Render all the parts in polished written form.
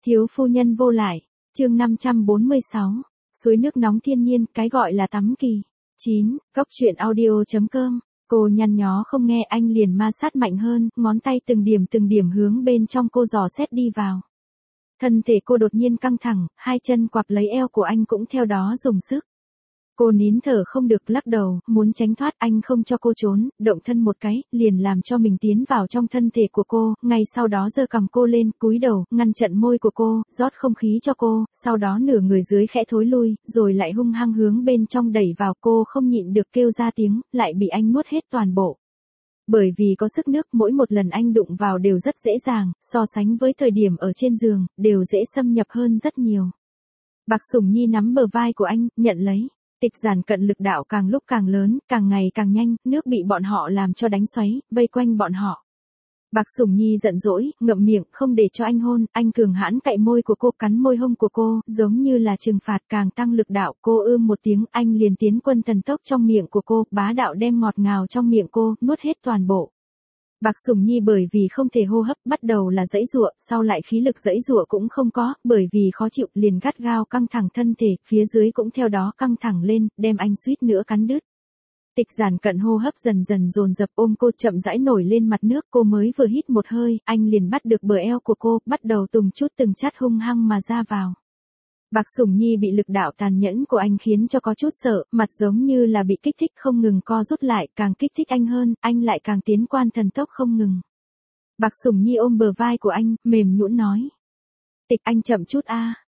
Thiếu phu nhân vô lại, chương 546, suối nước nóng thiên nhiên, cái gọi là tắm kỳ. 9, Góc truyện audio.com, cô nhăn nhó không nghe anh liền ma sát mạnh hơn, ngón tay từng điểm hướng bên trong cô dò xét đi vào. Thân thể cô đột nhiên căng thẳng, hai chân quặp lấy eo của anh cũng theo đó dùng sức. Cô nín thở không được lắc đầu, muốn tránh thoát anh không cho cô trốn, động thân một cái, liền làm cho mình tiến vào trong thân thể của cô, ngay sau đó giơ cằm cô lên, cúi đầu, ngăn chặn môi của cô, rót không khí cho cô, sau đó nửa người dưới khẽ thối lui, rồi lại hung hăng hướng bên trong đẩy vào cô không nhịn được kêu ra tiếng, lại bị anh nuốt hết toàn bộ. Bởi vì có sức nước mỗi một lần anh đụng vào đều rất dễ dàng, so sánh với thời điểm ở trên giường, đều dễ xâm nhập hơn rất nhiều. Bạc Sủng Nhi nắm bờ vai của anh, nhận lấy. Tịch Giản Cận lực đạo càng lúc càng lớn, càng ngày càng nhanh, nước bị bọn họ làm cho đánh xoáy, vây quanh bọn họ. Bạc Sủng Nhi giận dỗi, ngậm miệng, không để cho anh hôn, anh cường hãn cạy môi của cô, cắn môi hông của cô, giống như là trừng phạt càng tăng lực đạo, cô một tiếng, anh liền tiến quân thần tốc trong miệng của cô, bá đạo đem ngọt ngào trong miệng cô, nuốt hết toàn bộ. Bạc Sủng Nhi bởi vì không thể hô hấp, bắt đầu là giãy giụa, sau lại khí lực giãy giụa cũng không có, bởi vì khó chịu, liền gắt gao căng thẳng thân thể, phía dưới cũng theo đó căng thẳng lên, đem anh suýt nữa cắn đứt. Tịch Giản Cận hô hấp dần dần dồn dập ôm cô chậm rãi nổi lên mặt nước, cô mới vừa hít một hơi, anh liền bắt được bờ eo của cô, bắt đầu từng chút từng chát hung hăng mà ra vào. Bạc Sủng Nhi bị lực đạo tàn nhẫn của anh khiến cho có chút sợ, mặt giống như là bị kích thích không ngừng co rút lại, càng kích thích anh hơn, anh lại càng tiến quan thần tốc không ngừng. Bạc Sủng Nhi ôm bờ vai của anh, mềm nhũn nói. Tịch anh chậm chút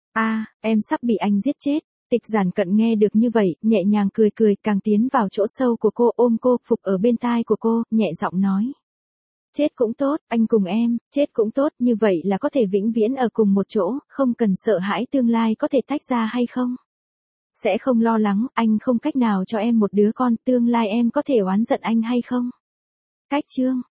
em sắp bị anh giết chết. Tịch Giản Cận nghe được như vậy, nhẹ nhàng cười cười, càng tiến vào chỗ sâu của cô, ôm cô, phục ở bên tai của cô, nhẹ giọng nói. Chết cũng tốt, anh cùng em, chết cũng tốt, như vậy là có thể vĩnh viễn ở cùng một chỗ, không cần sợ hãi tương lai có thể tách ra hay không. Sẽ không lo lắng, anh không cách nào cho em một đứa con, tương lai em có thể oán giận anh hay không. Cách chương.